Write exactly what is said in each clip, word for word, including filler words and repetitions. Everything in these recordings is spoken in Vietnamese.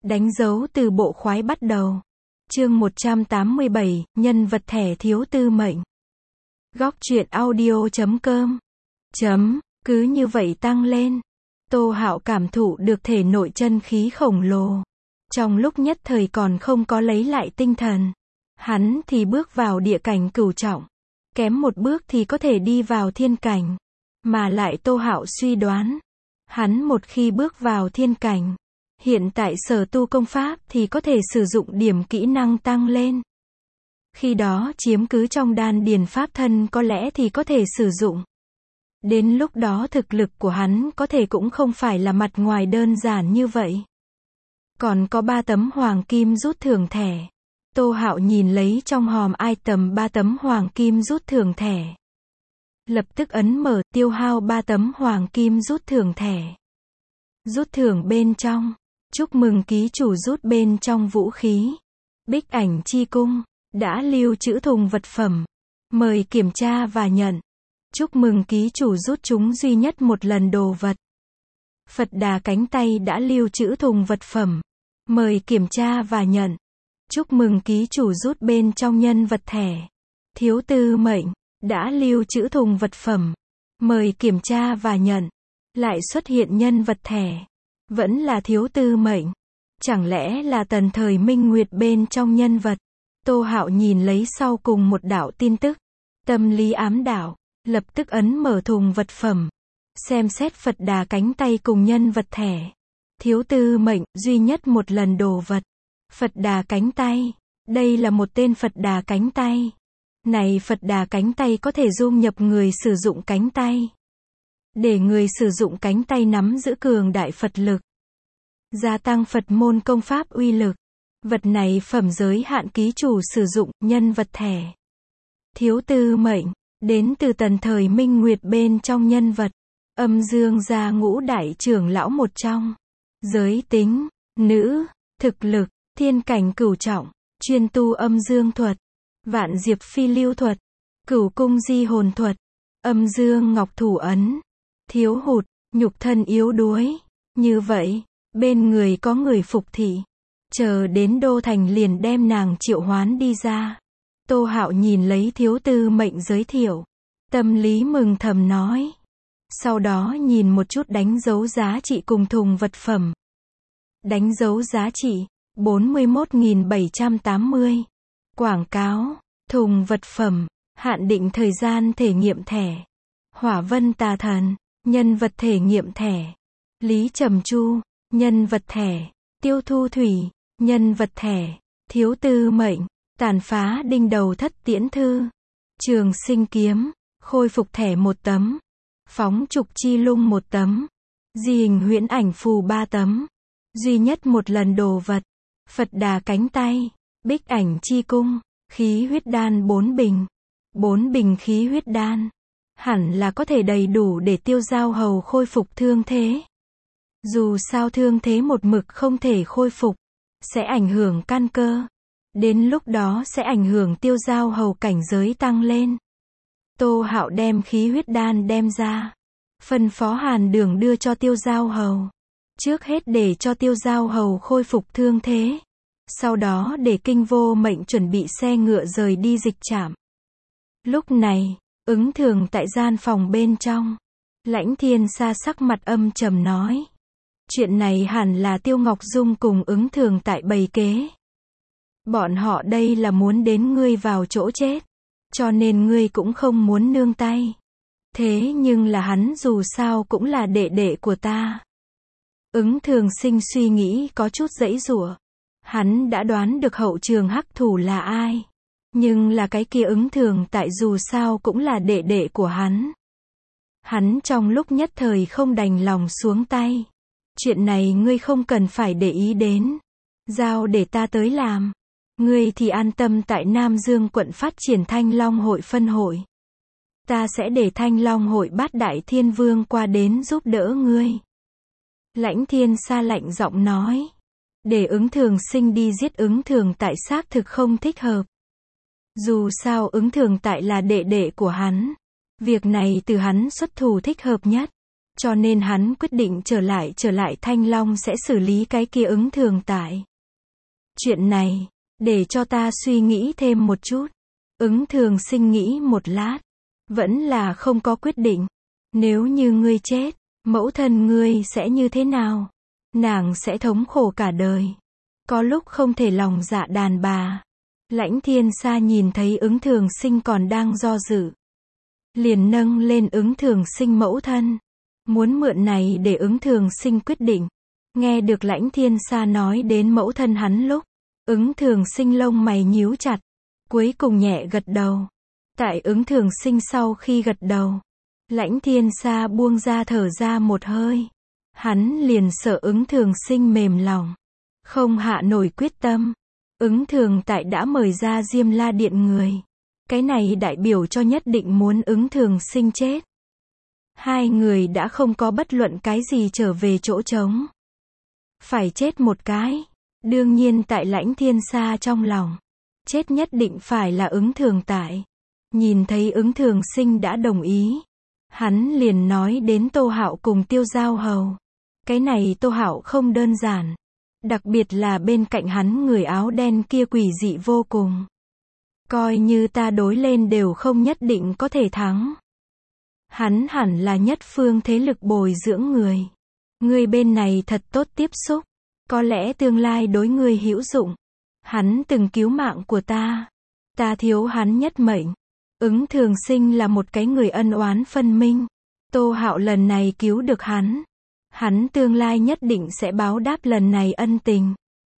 Đánh dấu từ bộ khoái bắt đầu. Chương một trăm tám mươi bảy, nhân vật thẻ thiếu tư mệnh. Góc truyện audio chấm com. Chấm, cứ như vậy tăng lên. Tô Hạo cảm thụ được thể nội chân khí khổng lồ. Trong lúc nhất thời còn không có lấy lại tinh thần. Hắn thì bước vào địa cảnh cửu trọng. Kém một bước thì có thể đi vào thiên cảnh. Mà lại Tô Hạo suy đoán. Hắn một khi bước vào thiên cảnh. Hiện tại sở tu công pháp thì có thể sử dụng điểm kỹ năng tăng lên. Khi đó chiếm cứ trong đan điền pháp thân có lẽ thì có thể sử dụng. Đến lúc đó thực lực của hắn có thể cũng không phải là mặt ngoài đơn giản như vậy. Còn có ba tấm hoàng kim rút thưởng thẻ. Tô Hạo nhìn lấy trong hòm item ba tấm hoàng kim rút thưởng thẻ. Lập tức ấn mở tiêu hao ba tấm hoàng kim rút thưởng thẻ. Rút thưởng bên trong. Chúc mừng ký chủ rút bên trong vũ khí. Bích ảnh chi cung. Đã lưu trữ thùng vật phẩm. Mời kiểm tra và nhận. Chúc mừng ký chủ rút chúng duy nhất một lần đồ vật. Phật đà cánh tay đã lưu trữ thùng vật phẩm. Mời kiểm tra và nhận. Chúc mừng ký chủ rút bên trong nhân vật thẻ. Thiếu tư mệnh. Đã lưu trữ thùng vật phẩm. Mời kiểm tra và nhận. Lại xuất hiện nhân vật thẻ. Vẫn là thiếu tư mệnh. Chẳng lẽ là tần thời minh nguyệt bên trong nhân vật. Tô Hạo nhìn lấy sau cùng một đạo tin tức. Tâm lý ám đạo. Lập tức ấn mở thùng vật phẩm. Xem xét Phật đà cánh tay cùng nhân vật thẻ. Thiếu tư mệnh, duy nhất một lần đồ vật. Phật đà cánh tay. Đây là một tên Phật đà cánh tay. Này Phật đà cánh tay có thể dung nhập người sử dụng cánh tay. Để người sử dụng cánh tay nắm giữ cường đại Phật lực. Gia tăng Phật môn công pháp uy lực. Vật này phẩm giới hạn ký chủ sử dụng, nhân vật thẻ. Thiếu tư mệnh. Đến từ tần thời minh nguyệt bên trong nhân vật. Âm dương gia ngũ đại trưởng lão một trong. Giới tính, nữ, thực lực, thiên cảnh cửu trọng, chuyên tu âm dương thuật, vạn diệp phi lưu thuật, cửu cung di hồn thuật, âm dương ngọc thủ ấn, thiếu hụt, nhục thân yếu đuối. Như vậy, bên người có người phục thị. Chờ đến đô thành liền đem nàng triệu hoán đi ra. Tô Hạo nhìn lấy thiếu tư mệnh giới thiệu. Tâm lý mừng thầm nói. Sau đó nhìn một chút đánh dấu giá trị cùng thùng vật phẩm. Đánh dấu giá trị, bốn mươi mốt nghìn bảy trăm tám mươi. Quảng cáo, thùng vật phẩm, hạn định thời gian thể nghiệm thẻ. Hỏa vân tà thần, nhân vật thể nghiệm thẻ. Lý Trầm Chu, nhân vật thẻ. Tiêu Thu Thủy, nhân vật thẻ. Thiếu tư mệnh, tàn phá đinh đầu thất tiễn thư. Trường sinh kiếm, khôi phục thẻ một tấm. Phóng trục chi lung một tấm. Di hình huyễn ảnh phù ba tấm. Duy nhất một lần đồ vật. Phật đà cánh tay. Bích ảnh chi cung. Khí huyết đan bốn bình. Bốn bình khí huyết đan. Hẳn là có thể đầy đủ để Tiêu Giao Hầu khôi phục thương thế. Dù sao thương thế một mực không thể khôi phục. Sẽ ảnh hưởng căn cơ. Đến lúc đó sẽ ảnh hưởng Tiêu Giao Hầu cảnh giới tăng lên. Tô Hạo đem khí huyết đan đem ra. Phân phó Hàn Đường đưa cho Tiêu Giao Hầu. Trước hết để cho Tiêu Giao Hầu khôi phục thương thế. Sau đó để Kinh Vô Mệnh chuẩn bị xe ngựa rời đi dịch trạm. Lúc này, Ứng Thường tại gian phòng bên trong. Lãnh Thiên Sa sắc mặt âm trầm nói. Chuyện này hẳn là Tiêu Ngọc Dung cùng Ứng Thường tại bày kế. Bọn họ đây là muốn đến ngươi vào chỗ chết. Cho nên ngươi cũng không muốn nương tay. Thế nhưng là hắn dù sao cũng là đệ đệ của ta. Ứng Thường sinh suy nghĩ có chút giãy giụa. Hắn đã đoán được hậu trường hắc thủ là ai. Nhưng là cái kia Ứng Thường tại dù sao cũng là đệ đệ của hắn. Hắn trong lúc nhất thời không đành lòng xuống tay. Chuyện này ngươi không cần phải để ý đến. Giao để ta tới làm. Ngươi thì an tâm tại Nam Dương quận phát triển Thanh Long hội phân hội. Ta sẽ để Thanh Long hội bát đại thiên vương qua đến giúp đỡ ngươi. Lãnh Thiên Sa lạnh giọng nói. Để Ứng Thường sinh đi giết Ứng Thường tại xác thực không thích hợp. Dù sao Ứng Thường tại là đệ đệ của hắn. Việc này từ hắn xuất thủ thích hợp nhất. Cho nên hắn quyết định trở lại trở lại Thanh Long sẽ xử lý cái kia Ứng Thường tại. Chuyện này, để cho ta suy nghĩ thêm một chút. Ứng Thường Sinh nghĩ một lát, vẫn là không có quyết định. Nếu như ngươi chết, mẫu thân ngươi sẽ như thế nào? Nàng sẽ thống khổ cả đời. Có lúc không thể lòng dạ đàn bà. Lãnh Thiên Sa nhìn thấy Ứng Thường Sinh còn đang do dự, liền nâng lên Ứng Thường Sinh mẫu thân, muốn mượn này để Ứng Thường Sinh quyết định. Nghe được Lãnh Thiên Sa nói đến mẫu thân hắn lúc, Ứng Thường Sinh lông mày nhíu chặt, cuối cùng nhẹ gật đầu. Tại Ứng Thường Sinh sau khi gật đầu, Lãnh Thiên Sa buông ra thở ra một hơi. Hắn liền sợ Ứng Thường Sinh mềm lòng, không hạ nổi quyết tâm. Ứng Thường tại đã mời ra Diêm La Điện người. Cái này đại biểu cho nhất định muốn Ứng Thường Sinh chết. Hai người đã không có bất luận cái gì trở về chỗ trống. Phải chết một cái. Đương nhiên tại Lãnh Thiên Sa trong lòng, chết nhất định phải là Ứng Thường tại. Nhìn thấy Ứng Thường Sinh đã đồng ý, hắn liền nói đến Tô Hạo cùng Tiêu Giao Hầu. Cái này Tô Hạo không đơn giản. Đặc biệt là bên cạnh hắn người áo đen kia quỷ dị vô cùng. Coi như ta đối lên đều không nhất định có thể thắng. Hắn hẳn là nhất phương thế lực bồi dưỡng người. Người bên này thật tốt tiếp xúc. Có lẽ tương lai đối người hữu dụng. Hắn từng cứu mạng của ta. Ta thiếu hắn nhất mệnh. Ứng Thường Sinh là một cái người ân oán phân minh. Tô Hạo lần này cứu được hắn. Hắn tương lai nhất định sẽ báo đáp lần này ân tình.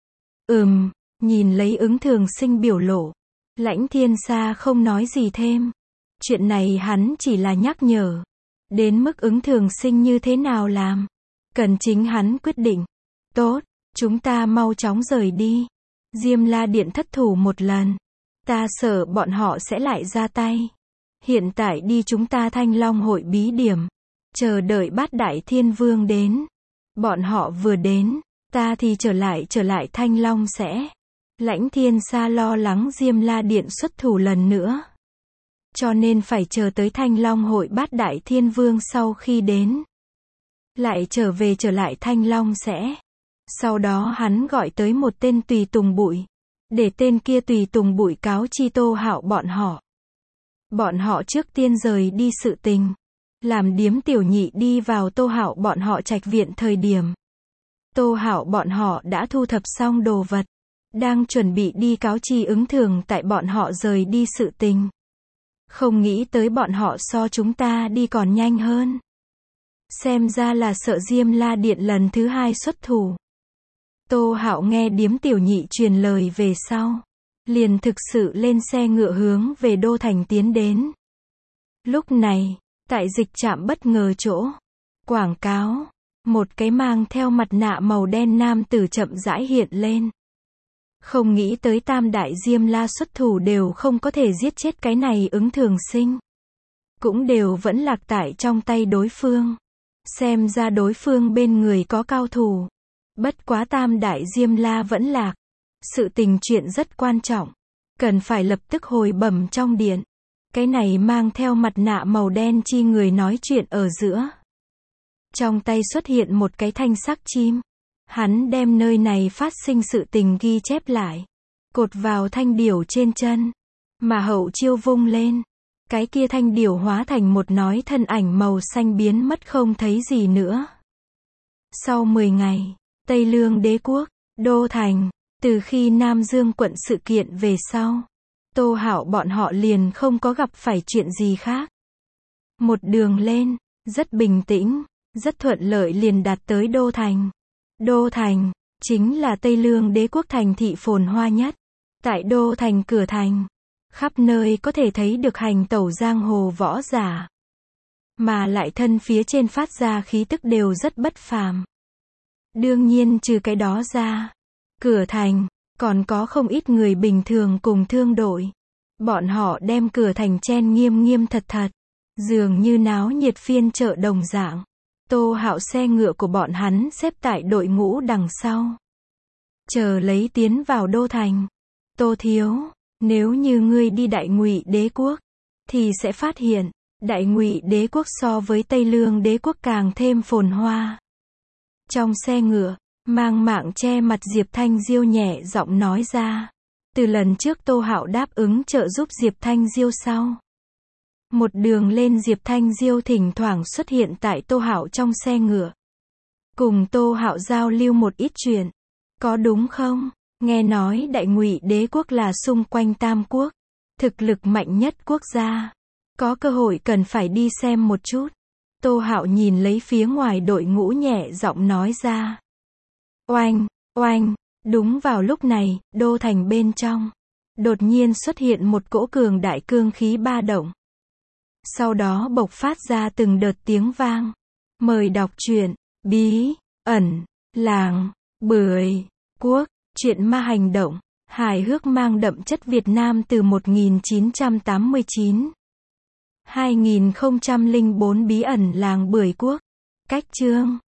Ừm, nhìn lấy Ứng Thường Sinh biểu lộ, Lãnh Thiên Sa không nói gì thêm. Chuyện này hắn chỉ là nhắc nhở. Đến mức Ứng Thường Sinh như thế nào làm, cần chính hắn quyết định. Tốt, chúng ta mau chóng rời đi. Diêm La Điện thất thủ một lần. Ta sợ bọn họ sẽ lại ra tay. Hiện tại đi chúng ta Thanh Long hội bí điểm. Chờ đợi Bát Đại Thiên Vương đến. Bọn họ vừa đến, ta thì trở lại trở lại Thanh Long sẽ. Lãnh Thiên Sa lo lắng Diêm La Điện xuất thủ lần nữa. Cho nên phải chờ tới Thanh Long hội Bát Đại Thiên Vương sau khi đến. Lại trở về trở lại Thanh Long sẽ. Sau đó hắn gọi tới một tên tùy tùng bụi. Để tên kia tùy tùng bụi cáo chi Tô Hạo bọn họ. Bọn họ trước tiên rời đi sự tình. Làm điếm tiểu nhị đi vào Tô Hạo bọn họ trạch viện thời điểm. Tô Hạo bọn họ đã thu thập xong đồ vật. Đang chuẩn bị đi cáo chi Ứng Thường tại bọn họ rời đi sự tình. Không nghĩ tới bọn họ so chúng ta đi còn nhanh hơn. Xem ra là sợ Diêm La Điện lần thứ hai xuất thủ. Tô Hạo nghe điếm tiểu nhị truyền lời về sau. Liền thực sự lên xe ngựa hướng về Đô Thành tiến đến. Lúc này, tại dịch trạm bất ngờ chỗ, quảng cáo, một cái mang theo mặt nạ màu đen nam tử chậm rãi hiện lên. Không nghĩ tới tam đại Diêm La xuất thủ đều không có thể giết chết cái này Ứng Thường Sinh. Cũng đều vẫn lạc tại trong tay đối phương. Xem ra đối phương bên người có cao thủ. Bất quá tam đại Diêm La vẫn lạc. Sự tình chuyện rất quan trọng. Cần phải lập tức hồi bẩm trong điện. Cái này mang theo mặt nạ màu đen chi người nói chuyện ở giữa. Trong tay xuất hiện một cái thanh sắc chim. Hắn đem nơi này phát sinh sự tình ghi chép lại. Cột vào thanh điểu trên chân. Mà hậu chiêu vung lên. Cái kia thanh điểu hóa thành một nói thân ảnh màu xanh biến mất không thấy gì nữa. Sau mười ngày, Tây Lương Đế Quốc, Đô Thành, từ khi Nam Dương quận sự kiện về sau, Tô Hạo bọn họ liền không có gặp phải chuyện gì khác. Một đường lên, rất bình tĩnh, rất thuận lợi liền đạt tới Đô Thành. Đô Thành, chính là Tây Lương Đế Quốc thành thị phồn hoa nhất. Tại Đô Thành cửa thành, khắp nơi có thể thấy được hành tẩu giang hồ võ giả. Mà lại thân phía trên phát ra khí tức đều rất bất phàm. Đương nhiên trừ cái đó ra, cửa thành, còn có không ít người bình thường cùng thương đội. Bọn họ đem cửa thành chen nghiêm nghiêm thật thật, dường như náo nhiệt phiên chợ đồng dạng. Tô Hạo xe ngựa của bọn hắn xếp tại đội ngũ đằng sau. Chờ lấy tiến vào Đô Thành. Tô thiếu, nếu như ngươi đi Đại Ngụy Đế Quốc, thì sẽ phát hiện, Đại Ngụy đế quốc so với Tây Lương đế quốc càng thêm phồn hoa. Trong xe ngựa, mang mạng che mặt Diệp Thanh Diêu nhẹ giọng nói ra. Từ lần trước Tô Hạo đáp ứng trợ giúp Diệp Thanh Diêu sau. Một đường lên Diệp Thanh Diêu thỉnh thoảng xuất hiện tại Tô Hạo trong xe ngựa. Cùng Tô Hạo giao lưu một ít chuyện. Có đúng không? Nghe nói Đại Ngụy đế quốc là xung quanh Tam Quốc, thực lực mạnh nhất quốc gia. Có cơ hội cần phải đi xem một chút. Tô Hạo nhìn lấy phía ngoài đội ngũ nhẹ giọng nói ra. Oanh, oanh, đúng vào lúc này, đô thành bên trong. Đột nhiên xuất hiện một cỗ cường đại cương khí ba động. Sau đó bộc phát ra từng đợt tiếng vang. Mời đọc truyện, bí, ẩn, làng, bưởi, quốc, truyện ma hành động, hài hước mang đậm chất Việt Nam từ một nghìn chín trăm tám mươi chín. hai nghìn không trăm lẻ bốn bí ẩn làng bưởi quốc. Cách chương